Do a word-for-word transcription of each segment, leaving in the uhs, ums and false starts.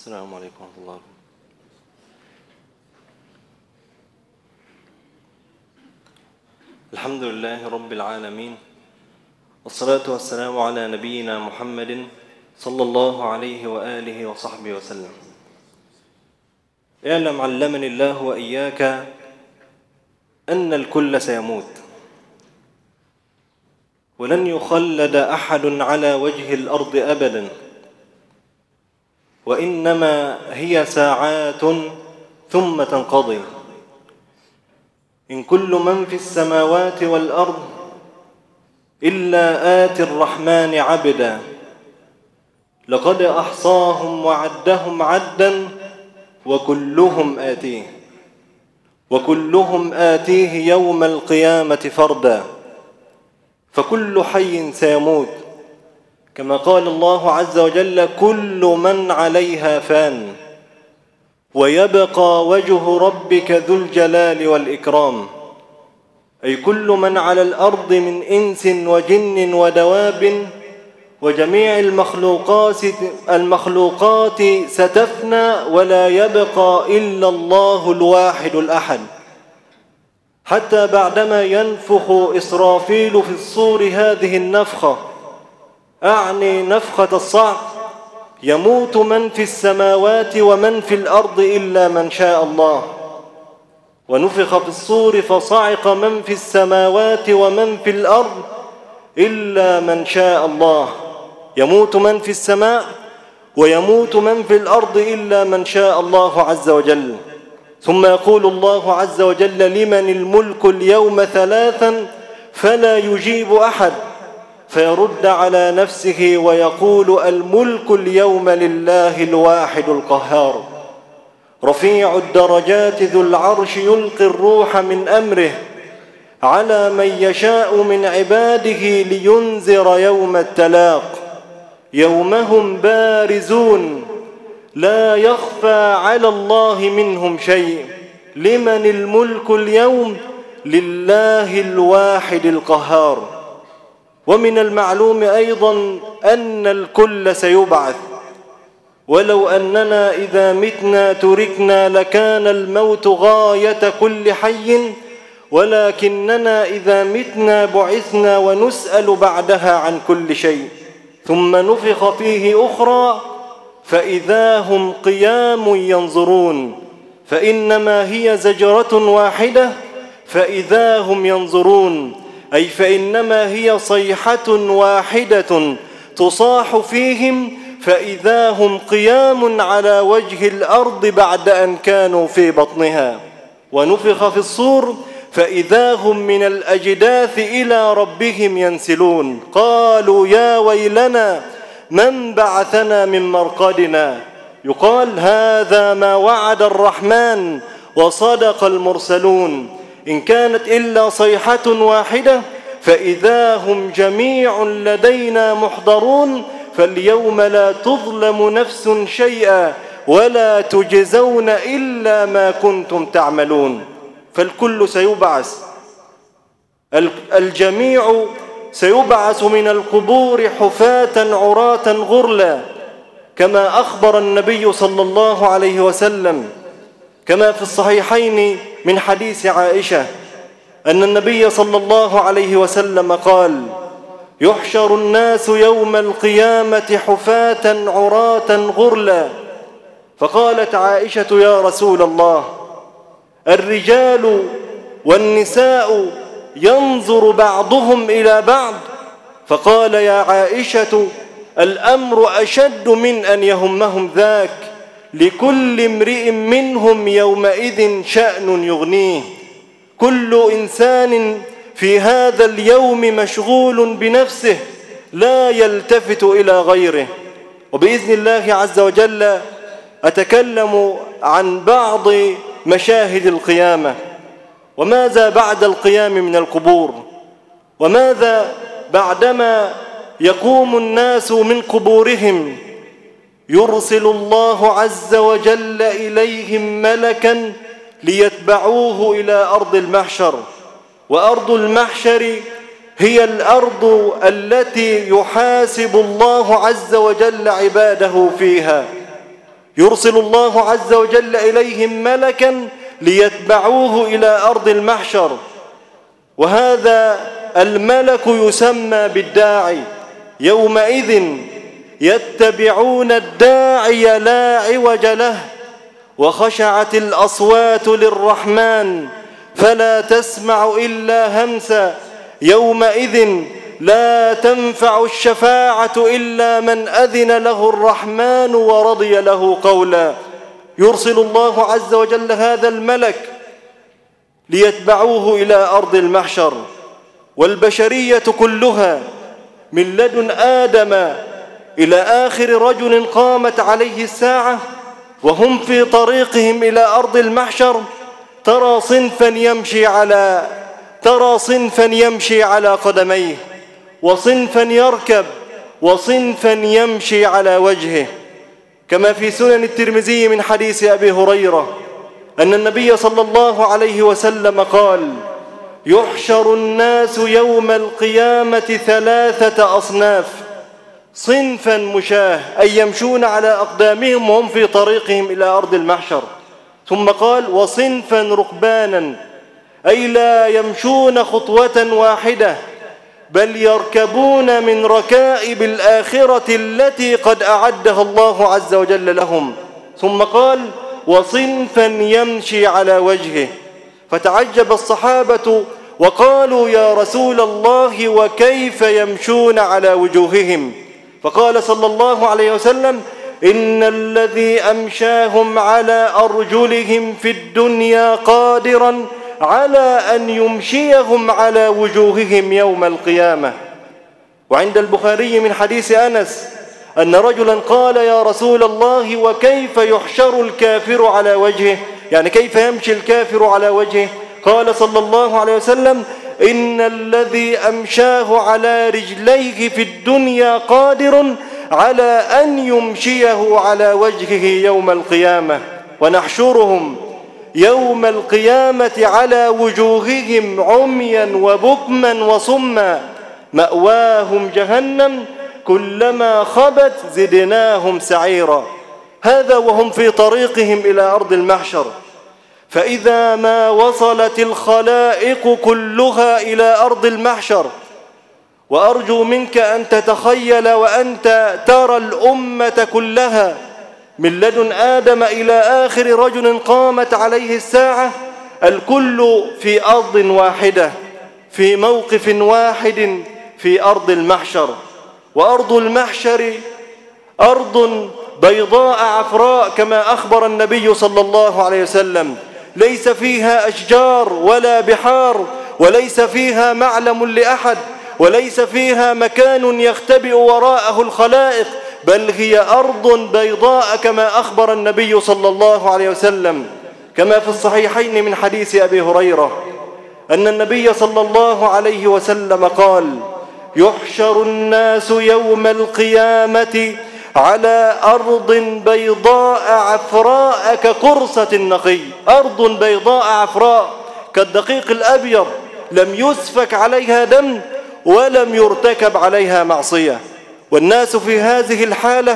السلام عليكم ورحمة الله. الحمد لله رب العالمين، والصلاة والسلام على نبينا محمد صلى الله عليه وآله وصحبه وسلم. اعلم علمني الله وإياك أن الكل سيموت، ولن يخلد أحد على وجه الأرض أبدا، وإنما هي ساعات ثم تنقضي. إن كل من في السماوات والأرض إلا آتي الرحمن عبدا، لقد أحصاهم وعدهم عدا، وكلهم آتيه وكلهم آتيه يوم القيامة فردا. فكل حي سيموت، كما قال الله عز وجل: كل من عليها فان، ويبقى وجه ربك ذو الجلال والإكرام. أي كل من على الأرض من إنس وجن ودواب وجميع المخلوقات المخلوقات ستفنى، ولا يبقى إلا الله الواحد الأحد. حتى بعدما ينفخ إسرافيل في الصور هذه النفخة، أعني نفخة الصعق، يموت من في السماوات ومن في الأرض إلا من شاء الله. ونفخ في الصور فصعق من في السماوات ومن في الأرض إلا من شاء الله. يموت من في السماء ويموت من في الأرض إلا من شاء الله عز وجل. ثم يقول الله عز وجل: لمن الملك اليوم ثلاثا فلا يجيب أحد، فيرد على نفسه ويقول: الملك اليوم لله الواحد القهار. رفيع الدرجات ذو العرش يلقي الروح من أمره على من يشاء من عباده لينذر يوم التلاق. يوم هم بارزون لا يخفى على الله منهم شيء. لمن الملك اليوم؟ لله الواحد القهار. ومن المعلوم أيضا أن الكل سيبعث، ولو أننا إذا متنا تركنا لكان الموت غاية كل حي، ولكننا إذا متنا بعثنا ونسأل بعدها عن كل شيء. ثم نفخ فيه أخرى فإذا هم قيام ينظرون، فإنما هي زجرة واحدة فإذا هم ينظرون، أي فإنما هي صيحة واحدة تصاح فيهم فإذا هم قيام على وجه الأرض بعد أن كانوا في بطنها. ونفخ في الصور فإذا هم من الأجداث إلى ربهم ينسلون. قالوا: يا ويلنا من بعثنا من مرقدنا. يقال: هذا ما وعد الرحمن وصدق المرسلون. إن كانت إلا صيحة واحدة فإذا هم جميع لدينا محضرون، فاليوم لا تظلم نفس شيئا ولا تجزون إلا ما كنتم تعملون. فالكل سيبعث، الجميع سيبعث من القبور حفاة عراة غرلا، كما أخبر النبي صلى الله عليه وسلم، كما في الصحيحين من حديث عائشة أن النبي صلى الله عليه وسلم قال: يحشر الناس يوم القيامة حفاة عراة غرلا. فقالت عائشة: يا رسول الله، الرجال والنساء ينظر بعضهم إلى بعض؟ فقال: يا عائشة، الأمر أشد من أن يهمهم ذاك، لكل امرئ منهم يومئذ شأن يغنيه. كل إنسان في هذا اليوم مشغول بنفسه لا يلتفت إلى غيره. وبإذن الله عز وجل أتكلم عن بعض مشاهد القيامة، وماذا بعد القيام من القبور، وماذا بعدما يقوم الناس من قبورهم. يرسل الله عز وجل إليهم ملكا ليتبعوه إلى أرض المحشر. وأرض المحشر هي الأرض التي يحاسب الله عز وجل عباده فيها. يرسل الله عز وجل إليهم ملكا ليتبعوه إلى أرض المحشر، وهذا الملك يسمى بالداعي. يومئذ يتبعون الداعي لا عوج له، وخشعت الأصوات للرحمن فلا تسمع إلا همسا. يومئذ لا تنفع الشفاعة إلا من أذن له الرحمن ورضي له قولا. يرسل الله عز وجل هذا الملك ليتبعوه إلى أرض المحشر، والبشرية كلها من لدن آدم إلى آخر رجل قامت عليه الساعة وهم في طريقهم إلى أرض المحشر، ترى صنفا يمشي على ترى صنفا يمشي على قدميه، وصنفا يركب، وصنفا يمشي على وجهه، كما في سنن الترمذي من حديث أبي هريرة أن النبي صلى الله عليه وسلم قال: يحشر الناس يوم القيامة ثلاثة أصناف: صنفا مشاه، أي يمشون على أقدامهم وهم في طريقهم إلى أرض المحشر. ثم قال: وصنفا ركبانا، أي لا يمشون خطوة واحدة بل يركبون من ركائب الآخرة التي قد أعدها الله عز وجل لهم. ثم قال: وصنفا يمشي على وجهه. فتعجب الصحابة وقالوا: يا رسول الله، وكيف يمشون على وجوههم؟ فقال صلى الله عليه وسلم: إن الذي أمشاهم على أرجلهم في الدنيا قادرا على أن يمشيهم على وجوههم يوم القيامة. وعند البخاري من حديث أنس أن رجلا قال: يا رسول الله، وكيف يحشر الكافر على وجهه؟ يعني كيف يمشي الكافر على وجهه؟ قال صلى الله عليه وسلم: إن الذي أمشاه على رجليه في الدنيا قادر على أن يمشيه على وجهه يوم القيامة. ونحشرهم يوم القيامة على وجوههم عميا وبكما وصما، مأواهم جهنم كلما خبت زدناهم سعيرا. هذا وهم في طريقهم إلى أرض المحشر. فإذا ما وصلت الخلائق كلها إلى أرض المحشر، وأرجو منك أن تتخيل وأنت ترى الأمة كلها من لدن آدم إلى آخر رجل قامت عليه الساعة، الكل في أرض واحدة، في موقف واحد في أرض المحشر. وأرض المحشر أرض بيضاء عفراء كما أخبر النبي صلى الله عليه وسلم، ليس فيها أشجار ولا بحار، وليس فيها معلم لأحد، وليس فيها مكان يختبئ وراءه الخلائق، بل هي أرض بيضاء كما أخبر النبي صلى الله عليه وسلم، كما في الصحيحين من حديث أبي هريرة أن النبي صلى الله عليه وسلم قال: يحشر الناس يوم القيامة على أرض بيضاء عفراء كقرصة النقي. أرض بيضاء عفراء كالدقيق الأبيض، لم يسفك عليها دم ولم يرتكب عليها معصية. والناس في هذه الحالة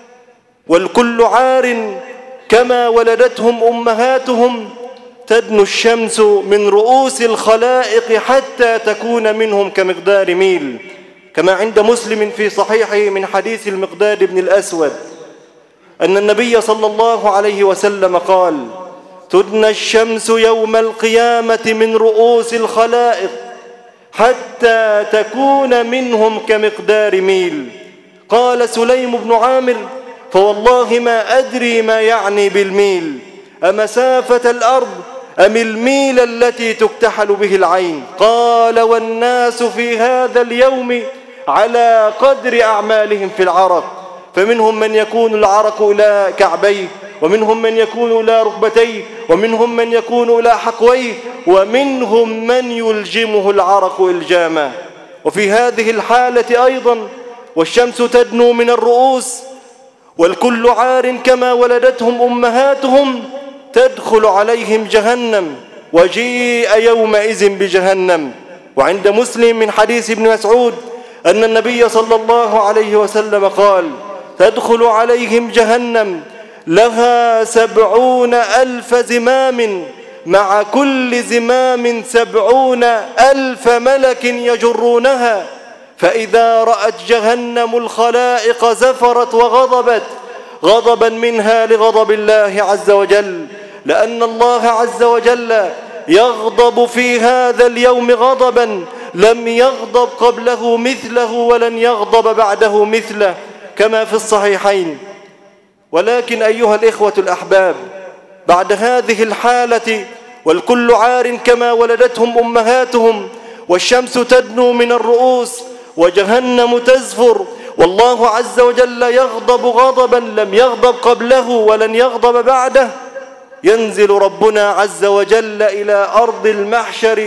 والكل عار كما ولدتهم أمهاتهم، تدنو الشمس من رؤوس الخلائق حتى تكون منهم كمقدار ميل، كما عند مسلم في صحيحه من حديث المقداد بن الأسود أن النبي صلى الله عليه وسلم قال: تدنى الشمس يوم القيامة من رؤوس الخلائق حتى تكون منهم كمقدار ميل. قال سليم بن عامر: فوالله ما أدري ما يعني بالميل، أمسافة الأرض أم الميل التي تكتحل به العين؟ قال: والناس في هذا اليوم على قدر أعمالهم في العرق، فمنهم من يكون العرق إلى كعبيه، ومنهم من يكون إلى ركبتيه، ومنهم من يكون إلى حقويه، ومنهم من يلجمه العرق إلجاما. وفي هذه الحالة أيضا والشمس تدنو من الرؤوس والكل عار كما ولدتهم أمهاتهم، تدخل عليهم جهنم، وجيء يومئذ بجهنم. وعند مسلم من حديث ابن مسعود أن النبي صلى الله عليه وسلم قال: تدخل عليهم جهنم لها سبعون ألف زمام، مع كل زمام سبعون ألف ملك يجرونها، فإذا رأت جهنم الخلائق زفرت وغضبت غضبا منها لغضب الله عز وجل، لأن الله عز وجل يغضب في هذا اليوم غضبا لم يغضب قبله مثله ولن يغضب بعده مثله، كما في الصحيحين. ولكن أيها الإخوة الأحباب، بعد هذه الحالة والكل عار كما ولدتهم أمهاتهم، والشمس تدنو من الرؤوس وجهنم تزفر، والله عز وجل يغضب غضبا لم يغضب قبله ولن يغضب بعده، ينزل ربنا عز وجل إلى أرض المحشر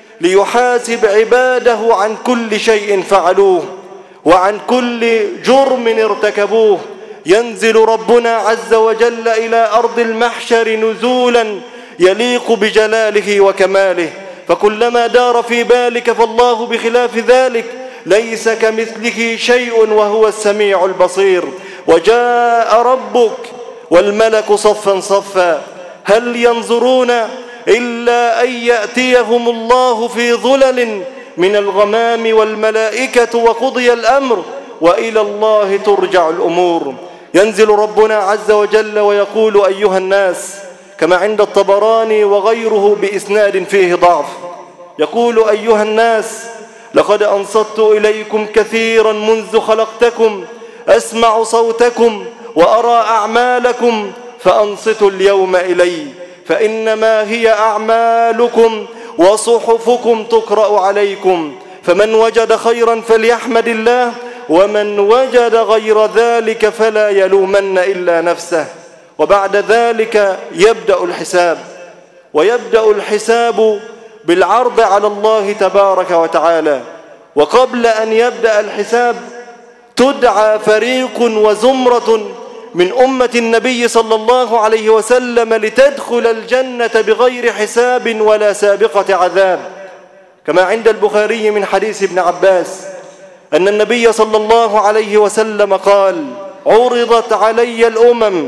ليحاسب عباده عن كل شيء فعلوه وعن كل جرم ارتكبوه. ينزل ربنا عز وجل إلى أرض المحشر نزولا يليق بجلاله وكماله، فكلما دار في بالك فالله بخلاف ذلك، ليس كمثله شيء وهو السميع البصير. وجاء ربك والملك صفا صفا، هل ينظرون إلا أن يأتيهم الله في ظلل من الغمام والملائكة وقضي الأمر وإلى الله ترجع الأمور. ينزل ربنا عز وجل ويقول: أيها الناس، كما عند الطبراني وغيره بإسناد فيه ضعف، يقول: أيها الناس، لقد أنصت إليكم كثيرا منذ خلقتكم، أسمع صوتكم وأرى أعمالكم، فأنصتوا اليوم إلي، فإنما هي أعمالكم وصحفكم تقرأ عليكم، فمن وجد خيرا فليحمد الله، ومن وجد غير ذلك فلا يلومن إلا نفسه. وبعد ذلك يبدأ الحساب، ويبدأ الحساب بالعرض على الله تبارك وتعالى. وقبل أن يبدأ الحساب تدعى فريق وزمرة من أمة النبي صلى الله عليه وسلم لتدخل الجنة بغير حساب ولا سابقة عذاب، كما عند البخاري من حديث ابن عباس أن النبي صلى الله عليه وسلم قال: عرضت علي الأمم.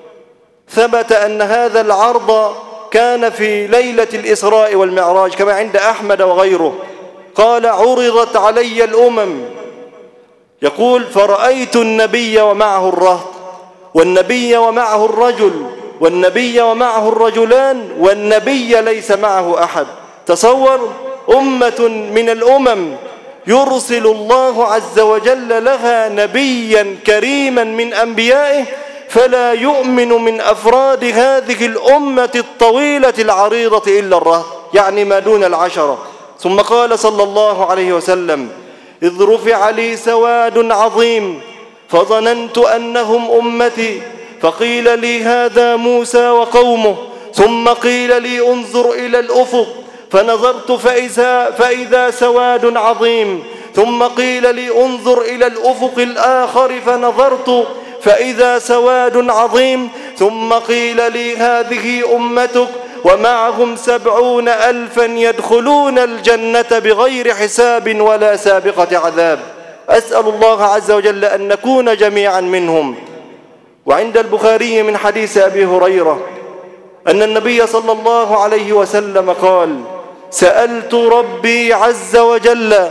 ثبت أن هذا العرض كان في ليلة الإسراء والمعراج كما عند أحمد وغيره. قال: عرضت علي الأمم، يقول: فرأيت النبي ومعه الرهط، والنبي ومعه الرجل، والنبي ومعه الرجلان، والنبي ليس معه أحد. تصور أمة من الأمم يرسل الله عز وجل لها نبيا كريما من أنبيائه، فلا يؤمن من أفراد هذه الأمة الطويلة العريضة إلا الرهط، يعني ما دون العشرة. ثم قال صلى الله عليه وسلم: إذ رفع لي سواد عظيم فظننت أنهم أمتي، فقيل لي هذا موسى وقومه، ثم قيل لي انظر إلى الأفق، فنظرت فإذا, فإذا سواد عظيم، ثم قيل لي انظر إلى الأفق الآخر، فنظرت فإذا سواد عظيم، ثم قيل لي هذه أمتك ومعهم سبعون ألفا يدخلون الجنة بغير حساب ولا سابقة عذاب. أسأل الله عز وجل أن نكون جميعا منهم. وعند البخاري من حديث أبي هريرة أن النبي صلى الله عليه وسلم قال: سألت ربي عز وجل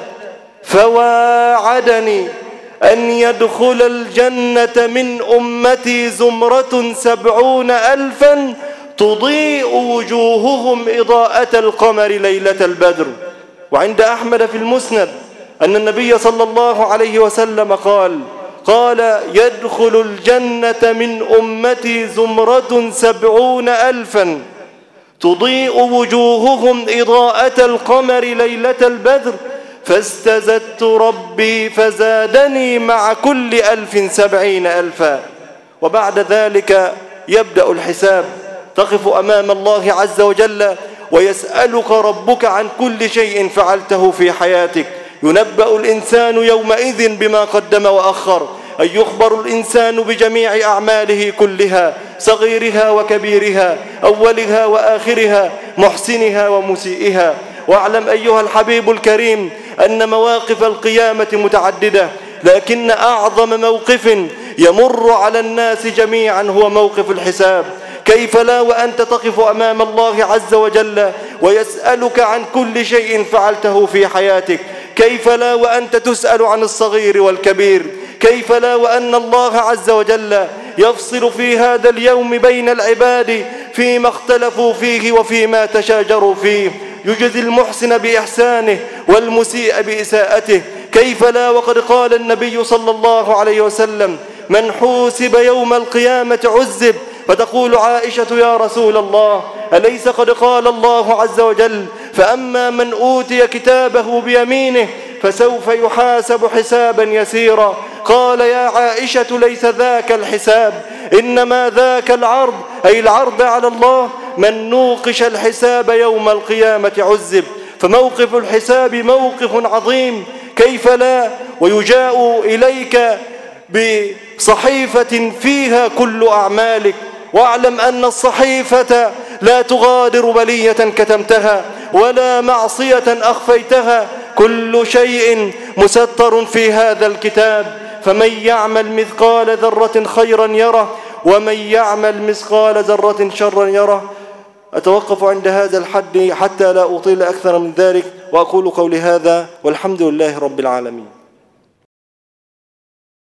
فواعدني أن يدخل الجنة من أمتي زمرة سبعون ألفا تضيء وجوههم إضاءة القمر ليلة البدر. وعند أحمد في المسند أن النبي صلى الله عليه وسلم قال قال يدخل الجنة من أمتي زمرة سبعون ألفا تضيء وجوههم إضاءة القمر ليلة البدر، فاستزدت ربي فزادني مع كل ألف سبعين ألفا. وبعد ذلك يبدأ الحساب، تقف أمام الله عز وجل ويسألك ربك عن كل شيء فعلته في حياتك. ينبأ الإنسان يومئذ بما قدم وأخر، أي يخبر الإنسان بجميع أعماله كلها، صغيرها وكبيرها، أولها وآخرها، محسنها ومسيئها. واعلم أيها الحبيب الكريم أن مواقف القيامة متعددة، لكن أعظم موقف يمر على الناس جميعا هو موقف الحساب. كيف لا وأنت تقف أمام الله عز وجل ويسألك عن كل شيء فعلته في حياتك؟ كيف لا وأنت تسأل عن الصغير والكبير؟ كيف لا وأن الله عز وجل يفصل في هذا اليوم بين العباد فيما اختلفوا فيه وفيما تشاجروا فيه، يجزي المحسن بإحسانه والمسيء بإساءته؟ كيف لا وقد قال النبي صلى الله عليه وسلم: من حوسب يوم القيامة عذب. فتقول عائشة: يا رسول الله، أليس قد قال الله عز وجل: فأما من أوتي كتابه بيمينه فسوف يحاسب حسابا يسيرا؟ قال: يا عائشة ليس ذاك الحساب، إنما ذاك العرض، أي العرض على الله. من نوقش الحساب يوم القيامة عذب. فموقف الحساب موقف عظيم، كيف لا ويجاء إليك بصحيفة فيها كل أعمالك، واعلم أن الصحيفة لا تغادر بلية كتمتها ولا معصية أخفيتها، كل شيء مستر في هذا الكتاب. فمن يعمل مثقال ذرة خيرا يره ومن يعمل مثقال ذرة شرا يره. أتوقف عند هذا الحد حتى لا أطيل أكثر من ذلك، وأقول قولي هذا والحمد لله رب العالمين.